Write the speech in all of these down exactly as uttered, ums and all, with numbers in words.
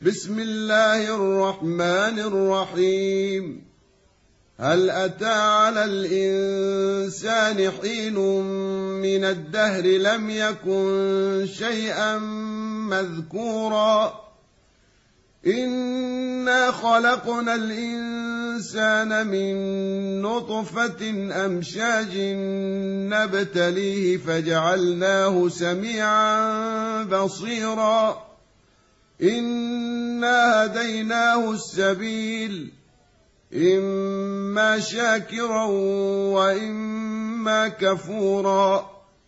بسم الله الرحمن الرحيم. هل أتى على الإنسان حين من الدهر لم يكن شيئا مذكورا إنا خلقنا الإنسان من نطفة أمشاج نبتليه فجعلناه سميعا بصيرا إنا هديناه السبيل إما شاكرا وإما كفورا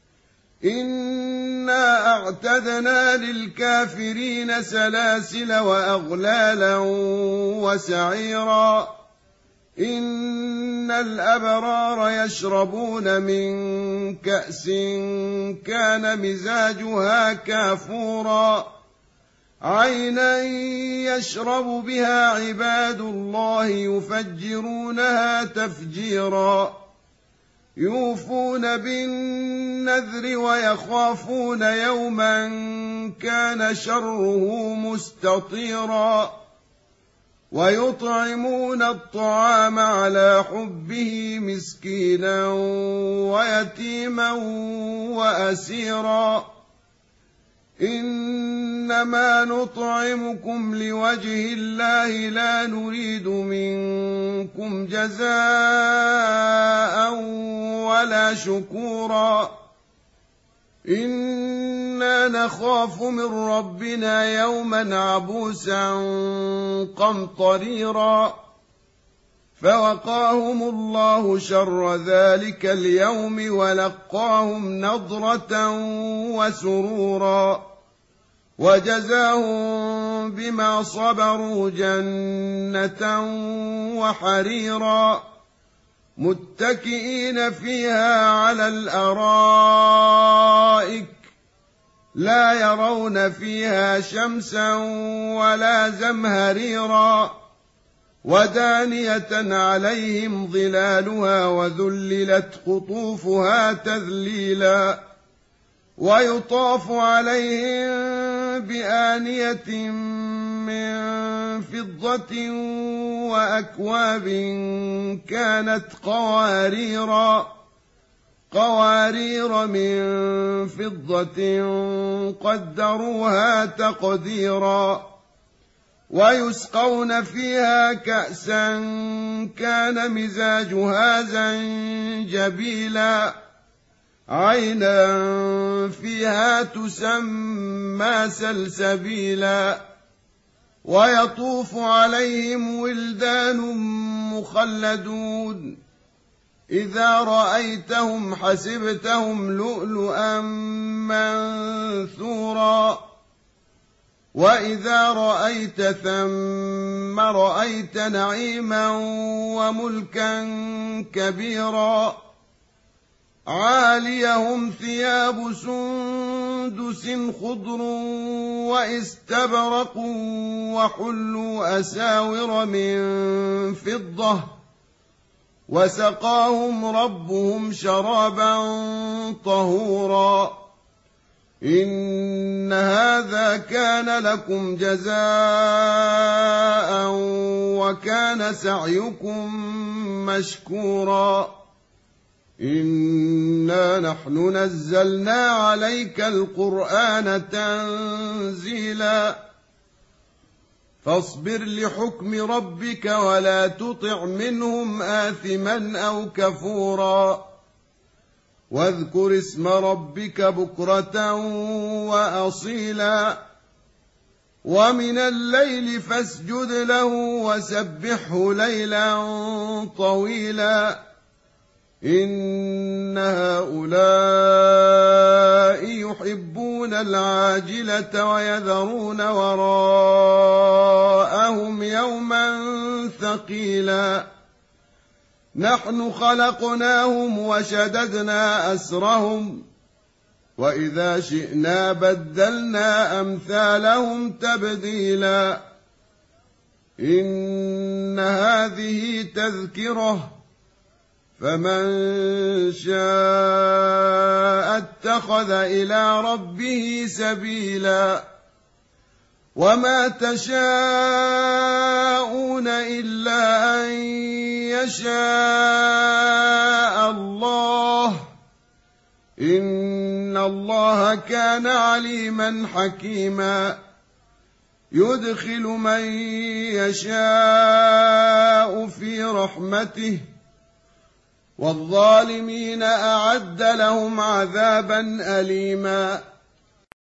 إنا أعتدنا للكافرين سلاسل وأغلالا وسعيرا إن الأبرار يشربون من كأس كان مزاجها كافورا عينا يشرب بها عباد الله يفجرونها تفجيرا يوفون بالنذر ويخافون يوما كان شره مستطيرا ويطعمون الطعام على حبه مسكينا ويتيما وأسيرا إنما نطعمكم لوجه الله لا نريد منكم جزاء ولا شكورا إنا نخاف من ربنا يوما عبوسا قمطريرا فوقاهم الله شر ذلك اليوم ولقاهم نضرة وسرورا وجزاهم بما صبروا جنة وحريرا متكئين فيها على الأرائك لا يرون فيها شمسا ولا زمهريرا ودانية عليهم ظلالها وذللت قطوفها تذليلا ويطاف عليهم بآنية من فضة وأكواب كانت قواريرا قوارير من فضة قدروها تقديرا ويسقون فيها كأسا كان مزاجها زنجبيلا عينا فيها تسمى سلسبيلا ويطوف عليهم ولدان مخلدون إذا رأيتهم حسبتهم لؤلؤا منثورا وإذا رأيت ثم رأيت نعيما وملكا كبيرا عاليهم ثياب سندس خضر واستبرق وحلوا أساور من فضة وسقاهم ربهم شرابا طهورا إن هذا كان لكم جزاء وكان سعيكم مشكورا إنا نحن نزلنا عليك القرآن تنزيلا فاصبر لحكم ربك ولا تطع منهم آثما أو كفورا واذكر اسم ربك بكرة وأصيلا ومن الليل فاسجد له وسبحه ليلا طويلا إن هؤلاء يحبون العاجلة ويذرون وراءهم يوما ثقيلا نحن خلقناهم وشددنا أسرهم وإذا شئنا بدلنا أمثالهم تبديلا إن هذه تذكرة فمن شاء اتخذ إلى ربه سبيلا وما تشاءون إلا أن يشاء الله إن الله كان عليما حكيما يدخل من يشاء في رحمته والظالمين أعد لهم عذابا أليما